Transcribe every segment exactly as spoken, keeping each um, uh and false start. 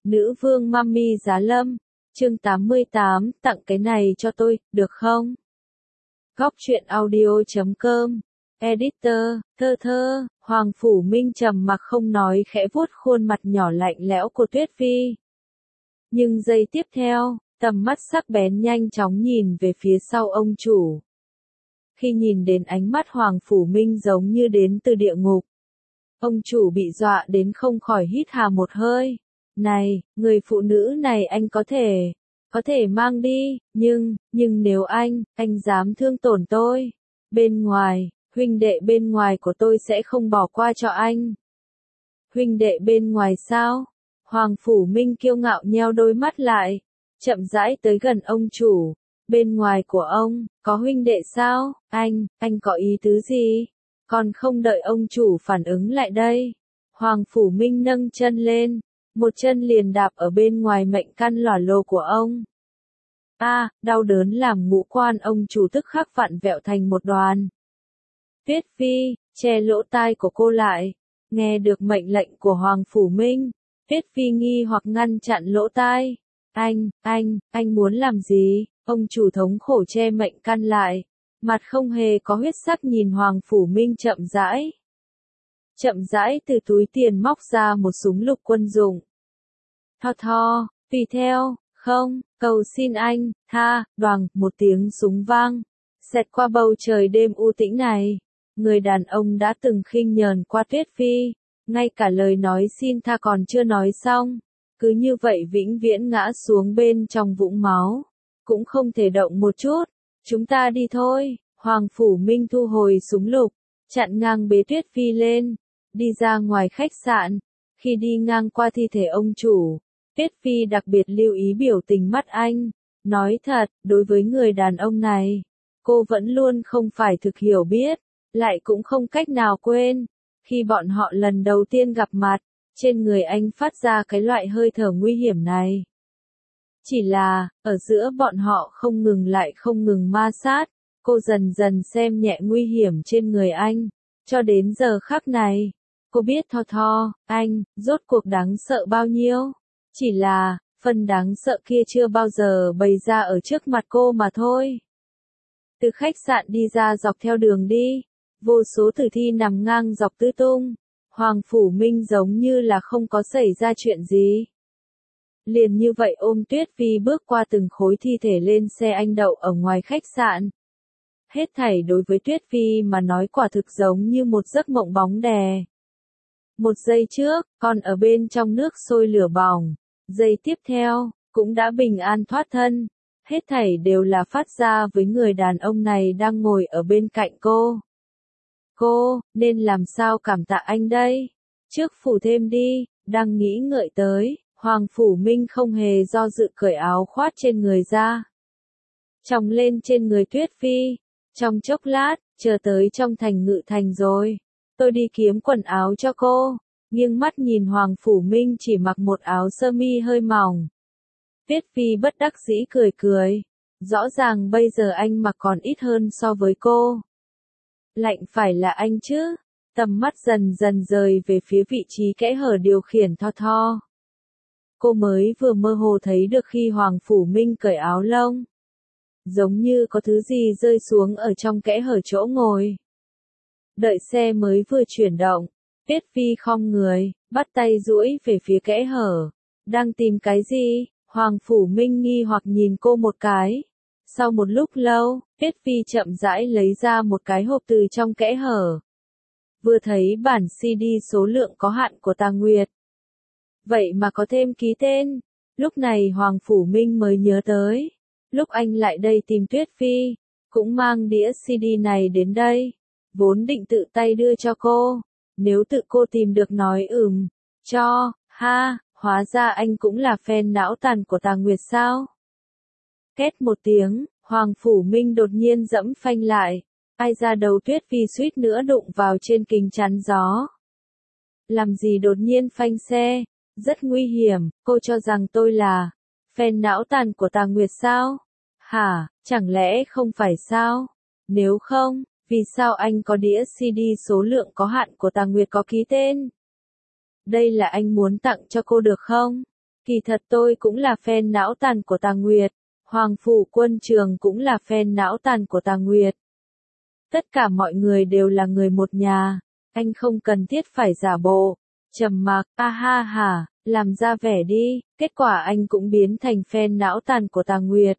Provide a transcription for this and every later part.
Nữ vương Mami Giá Lâm, chương tám mươi tám, tặng cái này cho tôi, được không? Góc truyện audio chấm com, editor, thơ thơ, Hoàng Phủ Minh trầm mặc không nói khẽ vuốt khuôn mặt nhỏ lạnh lẽo của Tuyết Phi. Nhưng giây tiếp theo, tầm mắt sắc bén nhanh chóng nhìn về phía sau ông chủ. Khi nhìn đến ánh mắt Hoàng Phủ Minh giống như đến từ địa ngục, ông chủ bị dọa đến không khỏi hít hà một hơi. Này, người phụ nữ này anh có thể, có thể mang đi, nhưng, nhưng nếu anh, anh dám thương tổn tôi, bên ngoài, huynh đệ bên ngoài của tôi sẽ không bỏ qua cho anh. Huynh đệ bên ngoài sao? Hoàng Phủ Minh kiêu ngạo nheo đôi mắt lại, chậm rãi tới gần ông chủ. Bên ngoài của ông, có huynh đệ sao? Anh, anh có ý tứ gì? Còn không đợi ông chủ phản ứng lại đây. Hoàng Phủ Minh nâng chân lên, một chân liền đạp ở bên ngoài mệnh căn lỏa lồ của ông. A, à, đau đớn làm ngũ quan ông chủ tức khắc vặn vẹo thành một đoàn. Tuyết Phi, che lỗ tai của cô lại, nghe được mệnh lệnh của Hoàng Phủ Minh, Tuyết Phi nghi hoặc ngăn chặn lỗ tai. Anh, anh, anh muốn làm gì? Ông chủ thống khổ che mệnh căn lại, mặt không hề có huyết sắc nhìn Hoàng Phủ Minh chậm rãi. Chậm rãi từ túi tiền móc ra một súng lục quân dụng. Tho tho, tùy theo, không, cầu xin anh, tha, đoàng, một tiếng súng vang, xẹt qua bầu trời đêm u tĩnh này. Người đàn ông đã từng khinh nhờn qua Tuyết Phi, ngay cả lời nói xin tha còn chưa nói xong, cứ như vậy vĩnh viễn ngã xuống bên trong vũng máu, cũng không thể động một chút. Chúng ta đi thôi. Hoàng Phủ Minh thu hồi súng lục, chặn ngang bế Tuyết Phi lên, đi ra ngoài khách sạn. Khi đi ngang qua thi thể ông chủ, Tuyết Phi đặc biệt lưu ý biểu tình mắt anh. Nói thật, đối với người đàn ông này, cô vẫn luôn không phải thực hiểu biết, lại cũng không cách nào quên. Khi bọn họ lần đầu tiên gặp mặt, trên người anh phát ra cái loại hơi thở nguy hiểm này. Chỉ là, ở giữa bọn họ không ngừng lại không ngừng ma sát, cô dần dần xem nhẹ nguy hiểm trên người anh. Cho đến giờ khắc này, cô biết Tho Tho, anh, rốt cuộc đáng sợ bao nhiêu. Chỉ là, phần đáng sợ kia chưa bao giờ bày ra ở trước mặt cô mà thôi. Từ khách sạn đi ra dọc theo đường đi, vô số tử thi nằm ngang dọc tứ tung. Hoàng Phủ Minh giống như là không có xảy ra chuyện gì. Liền như vậy ôm Tuyết Phi bước qua từng khối thi thể lên xe anh đậu ở ngoài khách sạn. Hết thảy đối với Tuyết Phi mà nói quả thực giống như một giấc mộng bóng đè. Một giây trước, còn ở bên trong nước sôi lửa bỏng. Giây tiếp theo, cũng đã bình an thoát thân. Hết thảy đều là phát ra với người đàn ông này đang ngồi ở bên cạnh cô. Cô, nên làm sao cảm tạ anh đây? Trước phủ thêm đi, đang nghĩ ngợi tới, Hoàng Phủ Minh không hề do dự cởi áo khoác trên người ra. Chồng lên trên người Tuyết Phi, trong chốc lát, chờ tới trong thành Ngự Thành rồi. Tôi đi kiếm quần áo cho cô, nghiêng mắt nhìn Hoàng Phủ Minh chỉ mặc một áo sơ mi hơi mỏng. Tuyết Phi bất đắc dĩ cười cười, rõ ràng bây giờ anh mặc còn ít hơn so với cô. Lạnh phải là anh chứ? Tầm mắt dần dần rời về phía vị trí kẽ hở điều khiển Tho Tho. Cô mới vừa mơ hồ thấy được khi Hoàng Phủ Minh cởi áo lông. Giống như có thứ gì rơi xuống ở trong kẽ hở chỗ ngồi. Đợi xe mới vừa chuyển động, Tuyết Phi khom người, bắt tay duỗi về phía kẽ hở. Đang tìm cái gì? Hoàng Phủ Minh nghi hoặc nhìn cô một cái. Sau một lúc lâu, Tuyết Phi chậm rãi lấy ra một cái hộp từ trong kẽ hở. Vừa thấy bản xê đê số lượng có hạn của Tà Nguyệt. Vậy mà có thêm ký tên. Lúc này Hoàng Phủ Minh mới nhớ tới. Lúc anh lại đây tìm Tuyết Phi, cũng mang đĩa xê đê này đến đây. Vốn định tự tay đưa cho cô. Nếu tự cô tìm được nói ừm, cho, ha, hóa ra anh cũng là fan não tàn của Tà Nguyệt sao? Két một tiếng, Hoàng Phủ Minh đột nhiên dẫm phanh lại. Ai ra đầu Tuyết Phi suýt nữa đụng vào trên kính chắn gió. Làm gì đột nhiên phanh xe? Rất nguy hiểm, cô cho rằng tôi là fan não tàn của Tà Nguyệt sao? Hả, chẳng lẽ không phải sao? Nếu không, vì sao anh có đĩa xê đê số lượng có hạn của Tà Nguyệt có ký tên? Đây là anh muốn tặng cho cô được không? Kỳ thật tôi cũng là fan não tàn của Tà Nguyệt. Hoàng Phủ Quân Trường cũng là fan não tàn của Tà Nguyệt. Tất cả mọi người đều là người một nhà. Anh không cần thiết phải giả bộ. Trầm mặc, a ha ha, làm ra vẻ đi. Kết quả anh cũng biến thành fan não tàn của Tà Nguyệt.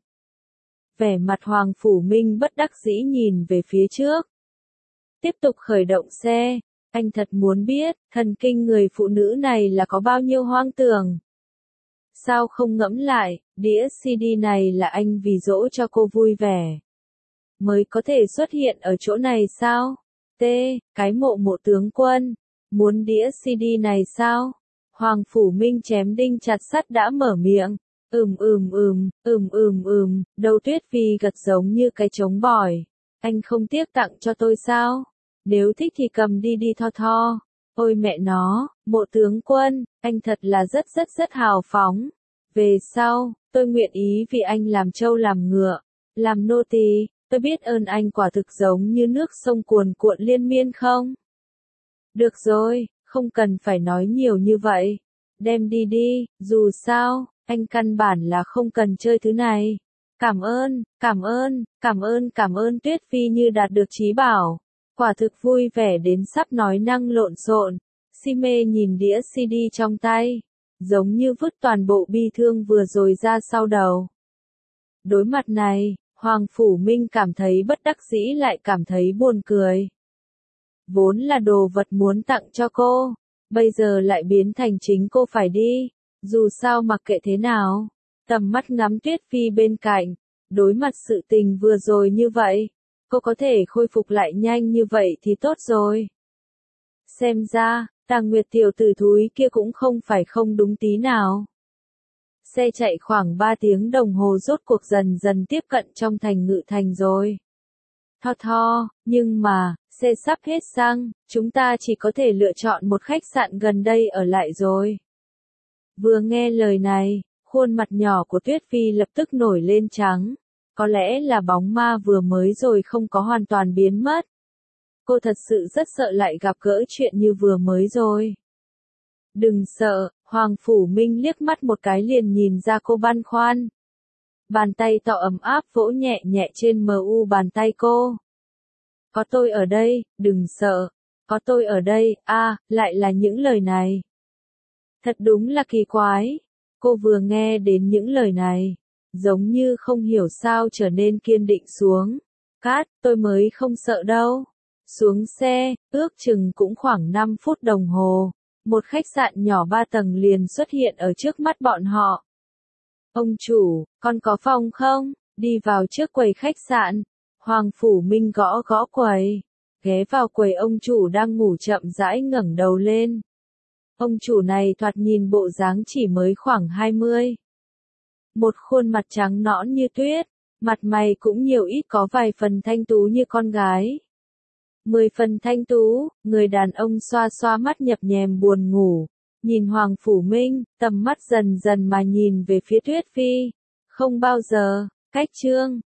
Vẻ mặt Hoàng Phủ Minh bất đắc dĩ nhìn về phía trước. Tiếp tục khởi động xe. Anh thật muốn biết, thần kinh người phụ nữ này là có bao nhiêu hoang tưởng. Sao không ngẫm lại, đĩa xê đê này là anh vì dỗ cho cô vui vẻ mới có thể xuất hiện ở chỗ này sao? T, cái mộ mộ tướng quân. Muốn đĩa xê đê này sao? Hoàng Phủ Minh chém đinh chặt sắt đã mở miệng. Ừm ừm ừm, ừm ừm ừm, đầu Tuyết Phi gật giống như cái trống bỏi. Anh không tiếc tặng cho tôi sao? Nếu thích thì cầm đi đi Tho Tho. Ôi mẹ nó, mộ tướng quân, anh thật là rất rất rất hào phóng. Về sau, tôi nguyện ý vì anh làm trâu làm ngựa, làm nô tỳ. Tôi biết ơn anh quả thực giống như nước sông cuồn cuộn liên miên không? Được rồi, không cần phải nói nhiều như vậy. Đem đi đi, dù sao, anh căn bản là không cần chơi thứ này. Cảm ơn, cảm ơn, cảm ơn cảm ơn Tuyết Phi như đạt được chí bảo. Quả thực vui vẻ đến sắp nói năng lộn xộn. Si mê nhìn đĩa xê đê trong tay, giống như vứt toàn bộ bi thương vừa rồi ra sau đầu. Đối mặt này, Hoàng Phủ Minh cảm thấy bất đắc dĩ lại cảm thấy buồn cười. Vốn là đồ vật muốn tặng cho cô, bây giờ lại biến thành chính cô phải đi. Dù sao mặc kệ thế nào, tầm mắt ngắm Tuyết Phi bên cạnh, đối mặt sự tình vừa rồi như vậy, cô có thể khôi phục lại nhanh như vậy thì tốt rồi. Xem ra, Tà Nguyệt tiểu tử thúi kia cũng không phải không đúng tí nào. Xe chạy khoảng ba tiếng đồng hồ rốt cuộc dần dần tiếp cận trong thành Ngự Thành rồi. Tho Tho, nhưng mà, xe sắp hết xăng, chúng ta chỉ có thể lựa chọn một khách sạn gần đây ở lại rồi. Vừa nghe lời này, khuôn mặt nhỏ của Tuyết Phi lập tức nổi lên trắng. Có lẽ là bóng ma vừa mới rồi không có hoàn toàn biến mất. Cô thật sự rất sợ lại gặp gỡ chuyện như vừa mới rồi. Đừng sợ, Hoàng Phủ Minh liếc mắt một cái liền nhìn ra cô băn khoăn. Bàn tay to ấm áp vỗ nhẹ nhẹ trên mờ u bàn tay cô. Có tôi ở đây, đừng sợ. Có tôi ở đây, a, à, lại là những lời này. Thật đúng là kỳ quái. Cô vừa nghe đến những lời này, giống như không hiểu sao trở nên kiên định xuống. Cát, tôi mới không sợ đâu. Xuống xe, ước chừng cũng khoảng năm phút đồng hồ. Một khách sạn nhỏ ba tầng liền xuất hiện ở trước mắt bọn họ. Ông chủ, con có phòng không? Đi vào trước quầy khách sạn. Hoàng Phủ Minh gõ gõ quầy. Ghé vào quầy ông chủ đang ngủ chậm rãi ngẩng đầu lên. Ông chủ này thoạt nhìn bộ dáng chỉ mới khoảng hai mươi. Một khuôn mặt trắng nõn như tuyết, mặt mày cũng nhiều ít có vài phần thanh tú như con gái. Mười phần thanh tú, người đàn ông xoa xoa mắt nhập nhèm buồn ngủ, nhìn Hoàng Phủ Minh, tầm mắt dần dần mà nhìn về phía Tuyết Phi. Không bao giờ, cách chương,